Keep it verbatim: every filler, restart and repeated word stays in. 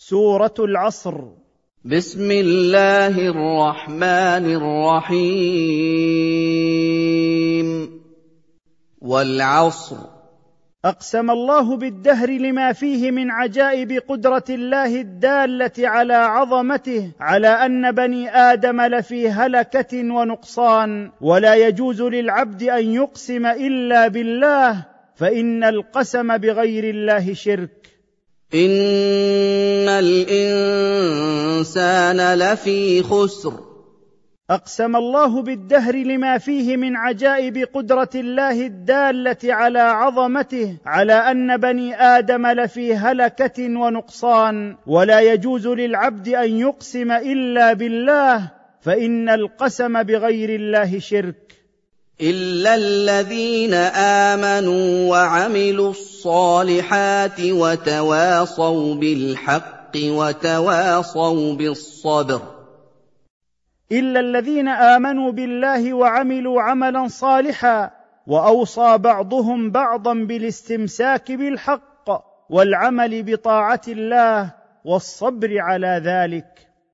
سورة العصر. بسم الله الرحمن الرحيم. والعصر. أقسم الله بالدهر لما فيه من عجائب قدرة الله الدالة على عظمته على أن بني آدم لفي هلكة ونقصان، ولا يجوز للعبد أن يقسم إلا بالله، فإن القسم بغير الله شرك. إن الإنسان لفي خسر. أقسم الله بالدهر لما فيه من عجائب قدرة الله الدالة على عظمته على أن بني آدم لفي هلكة ونقصان، ولا يجوز للعبد أن يقسم إلا بالله، فإن القسم بغير الله شرك. إلا الذين آمنوا وعملوا الصالحات وتواصوا بالحق وتواصوا بالصبر. إلا الذين آمنوا بالله وعملوا عملا صالحا، وأوصى بعضهم بعضا بالاستمساك بالحق والعمل بطاعة الله والصبر على ذلك.